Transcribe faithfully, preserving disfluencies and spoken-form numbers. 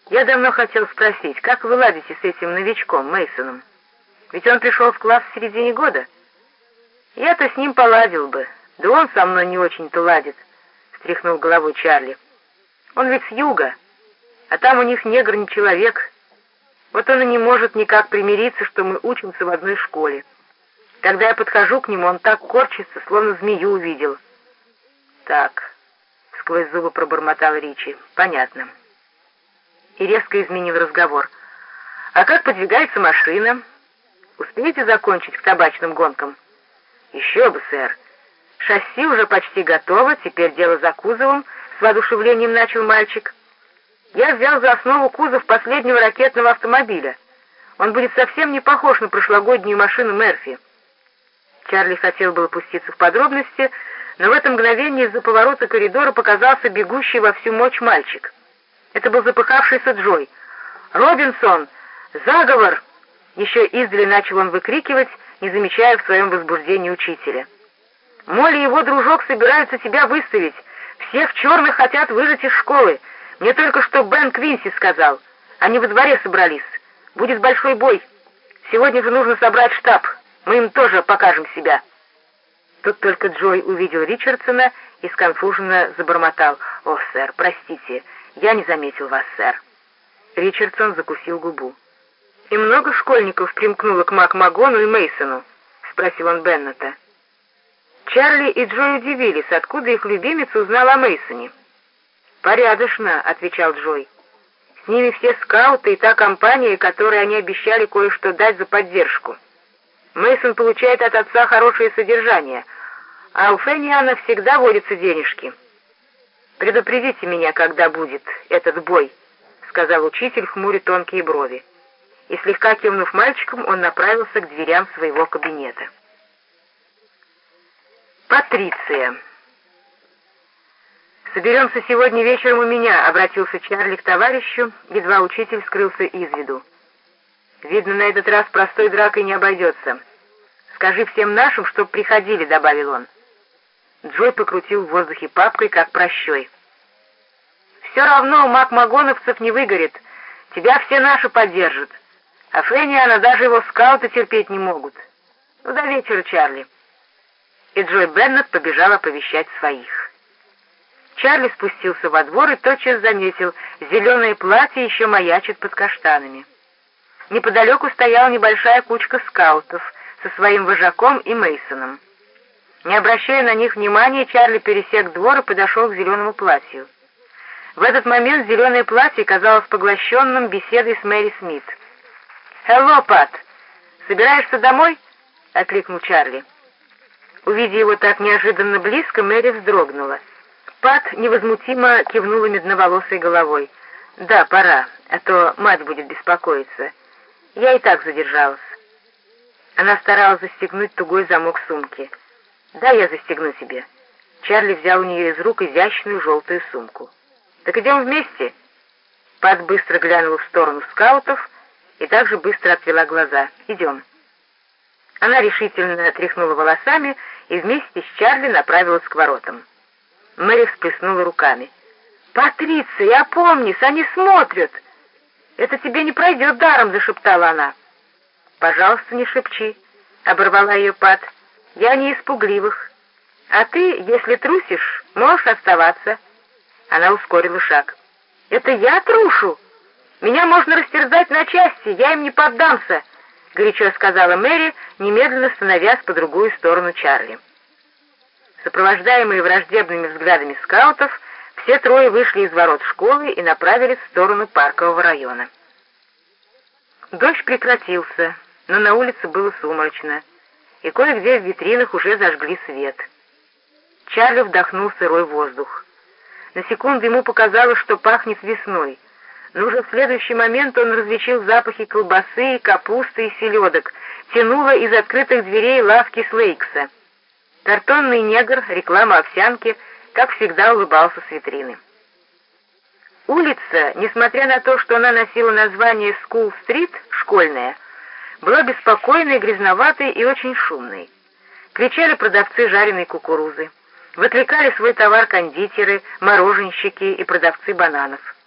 Я давно хотел спросить, как вы ладите с этим новичком, Мейсоном? Ведь он пришел в класс в середине года. Я-то с ним поладил бы, да он со мной не очень-то ладит, встряхнул головой Чарли. Он ведь с юга, а там у них негр не человек. Вот он и не может никак примириться, что мы учимся в одной школе. Когда я подхожу к нему, он так корчится, словно змею увидел. Так, сквозь зубы пробормотал Ричи. Понятно. И резко изменил разговор. А как подвигается машина? Успеете закончить к табачным гонкам? Еще бы, сэр. Шасси уже почти готово, теперь дело за кузовом, с воодушевлением начал мальчик. Я взял за основу кузов последнего ракетного автомобиля. Он будет совсем не похож на прошлогоднюю машину Мерфи. Чарли хотел было пуститься в подробности, но в это мгновение из-за поворота коридора показался бегущий во всю мощь мальчик. Это был запыхавшийся Джой. «Робинсон! Заговор!» Еще издали начал он выкрикивать, не замечая в своем возбуждении учителя. «Молли и его дружок собираются тебя выставить. Всех черных хотят выжать из школы. Мне только что Бен Квинси сказал. Они во дворе собрались. Будет большой бой. Сегодня же нужно собрать штаб. Мы им тоже покажем себя». Тут только Джой увидел Ричардсона и сконфуженно забормотал. «О, сэр, простите, я не заметил вас, сэр». Ричардсон закусил губу. «И много школьников примкнуло к МакМагону и Мейсону?» — спросил он Беннета. Чарли и Джой удивились, откуда их любимец узнал о Мейсоне. «Порядочно», — отвечал Джой. «С ними все скауты и та компания, которой они обещали кое-что дать за поддержку. Мейсон получает от отца хорошее содержание, а у Фенниана всегда водятся денежки. Предупредите меня, когда будет этот бой», — сказал учитель, хмуря тонкие брови. И слегка кивнув мальчиком, он направился к дверям своего кабинета. Патриция. «Соберемся сегодня вечером у меня», — обратился Чарли к товарищу, едва учитель скрылся из виду. «Видно, на этот раз простой дракой не обойдется. Скажи всем нашим, чтоб приходили», — добавил он. Джой покрутил в воздухе папкой, как прощой. «Все равно у макмагоновцев не выгорит. Тебя все наши поддержат. А Фенниана даже его скауты терпеть не могут. Ну, до вечера, Чарли». И Джой Беннет побежал оповещать своих. Чарли спустился во двор и тотчас заметил, зеленое платье еще маячит под каштанами. Неподалеку стояла небольшая кучка скаутов со своим вожаком и Мейсоном. Не обращая на них внимания, Чарли пересек двор и подошел к зеленому платью. В этот момент зеленое платье казалось поглощенным беседой с Мэри Смит. «Хелло, Пат! Собираешься домой?» — окликнул Чарли. Увидя его так неожиданно близко, Мэри вздрогнула. Пат невозмутимо кивнула медноволосой головой. «Да, пора, а то мать будет беспокоиться. Я и так задержалась». Она старалась застегнуть тугой замок сумки. «Да, я застегну тебе». Чарли взял у нее из рук изящную желтую сумку. «Так идем вместе?» Пат быстро глянула в сторону скаутов и также быстро отвела глаза. «Идем». Она решительно тряхнула волосами и вместе с Чарли направилась к воротам. Мэри всплеснула руками. «Патриция, опомнись, они смотрят!» «Это тебе не пройдет даром», — зашептала она. «Пожалуйста, не шепчи», — оборвала ее Пат. «Я не из пугливых. А ты, если трусишь, можешь оставаться». Она ускорила шаг. «Это я трушу? Меня можно растерзать на части, я им не поддамся», — горячо сказала Мэри, немедленно становясь по другую сторону Чарли. Сопровождаемые враждебными взглядами скаутов, все трое вышли из ворот школы и направились в сторону паркового района. Дождь прекратился, но на улице было сумрачно, и кое-где в витринах уже зажгли свет. Чарли вдохнул сырой воздух. На секунду ему показалось, что пахнет весной, но уже в следующий момент он различил запахи колбасы, капусты и селедок, тянуло из открытых дверей лавки Слейкса. Картонный негр, реклама овсянки, как всегда улыбался с витрины. Улица, несмотря на то, что она носила название Скул-стрит, школьная, была беспокойной, грязноватой и очень шумной. Кричали продавцы жареной кукурузы, выкликали свой товар кондитеры, мороженщики и продавцы бананов.